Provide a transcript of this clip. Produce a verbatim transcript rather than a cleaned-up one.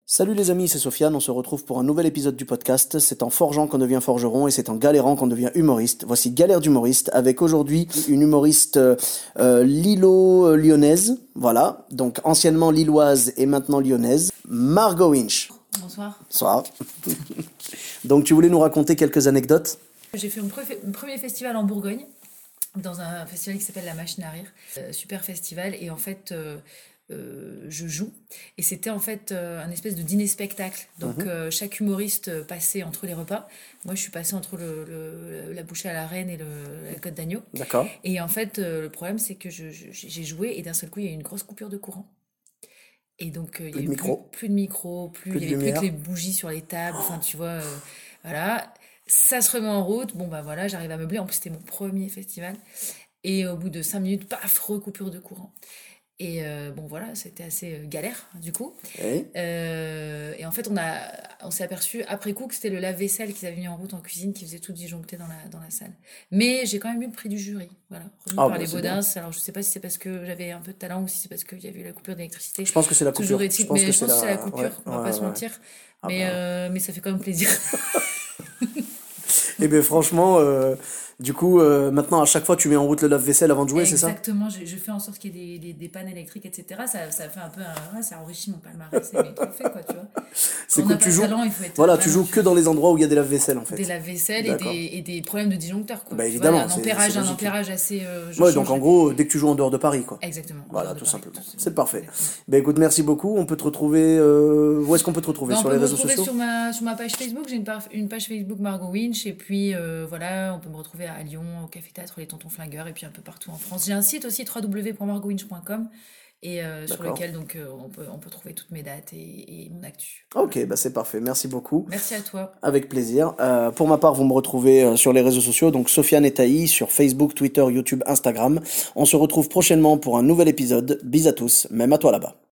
Salut les amis, c'est Sofiane, on se retrouve pour un nouvel épisode du podcast. C'est en forgeant qu'on devient forgeron et c'est en galérant qu'on devient humoriste. Voici Galère d'humoriste avec aujourd'hui une humoriste euh, euh, lillo-lyonnaise, voilà, donc anciennement lilloise et maintenant lyonnaise, Margot Winch. Bonsoir. Bonsoir. Donc tu voulais nous raconter quelques anecdotes? J'ai fait mon pre- mon premier festival en Bourgogne, dans un festival qui s'appelle La Machine à Rire. Euh, super festival, et en fait, euh, euh, je joue. Et c'était en fait euh, un espèce de dîner-spectacle. Donc Mhm. euh, chaque humoriste euh, passait entre les repas. Moi, je suis passée entre le, le- la bouchée à la reine et le, la côte d'agneau. D'accord. Et en fait, euh, le problème, c'est que je- je- j'ai joué et d'un seul coup, il y a eu une grosse coupure de courant. Et donc, euh, il Plus y de avait plus, micro, plus de micro, plus, plus il de y avait plus que lumière. les bougies sur les tables. Enfin, tu vois, euh, voilà. Ça se remet en route. Bon, bah voilà, j'arrive à meubler. En plus, c'était mon premier festival. Et au bout de cinq minutes, paf, recoupure de courant. Et euh, bon, voilà, c'était assez euh, galère, du coup. Oui. Euh, et en fait, on a, on s'est aperçu après coup que c'était le lave-vaisselle qu'ils avaient mis en route en cuisine qui faisait tout disjoncter dans la, dans la salle. Mais j'ai quand même eu le prix du jury, voilà, remis Ah par bah les c'est bien. Baudins. Alors, je sais pas si c'est parce que j'avais un peu de talent ou si c'est parce qu'il y avait eu la coupure d'électricité. Je pense que c'est la Toujours coupure. Je est-il, pense que mais je c'est pense que c'est la la... Ouais, coupure, on ouais, va pas se ouais. mentir. Ah Mais, bah... euh, mais ça fait quand même plaisir. Eh bien franchement, euh, du coup, euh, maintenant à chaque fois tu mets en route le lave-vaisselle avant de jouer, c'est ça? Exactement, je, je fais en sorte qu'il y ait des, des, des pannes électriques, et cetera. Ça, ça fait un peu un, ouais, ça enrichit mon palmarès et mes trophées, quoi, tu vois. Quand C'est on cool, n'a pas tu de joues, talent, il faut être voilà, tu joues que talentueux. dans les endroits où il y a des lave-vaisselle en Des fait. lave-vaisselle et D'accord. des, et des problèmes de disjoncteurs, quoi. Bah Tu vois, il y a évidemment, un c'est c'est ampérage, un logique. ampérage assez... euh, je Ouais, donc change... en gros, dès que tu joues en dehors de Paris, quoi. Exactement, en Voilà, dehors de tout Paris. simplement. tout- C'est parfait. Exactement. Ben écoute, merci beaucoup. On peut te retrouver. Euh... Où est-ce qu'on peut te retrouver? Ben, on Sur peut les me réseaux retrouver sociaux? sur ma, sur ma page Facebook. J'ai une, par- une page Facebook Margot Winch. Et puis, euh, voilà, on peut me retrouver à Lyon, au Café Théâtre Les Tontons Flingueurs, et puis un peu partout en France. J'ai un site aussi, w w w point margot winch point com, et euh, sur D'accord. lequel donc, euh, on, peut, on peut trouver toutes mes dates et, et mon actu. Ok, bah c'est parfait. Merci beaucoup. Merci à toi. Avec plaisir. Euh, pour ma part, vous me retrouvez euh, sur les réseaux sociaux, donc Sofiane et Taï, sur Facebook, Twitter, YouTube, Instagram. On se retrouve prochainement pour un nouvel épisode. Bis à tous, même à toi là-bas.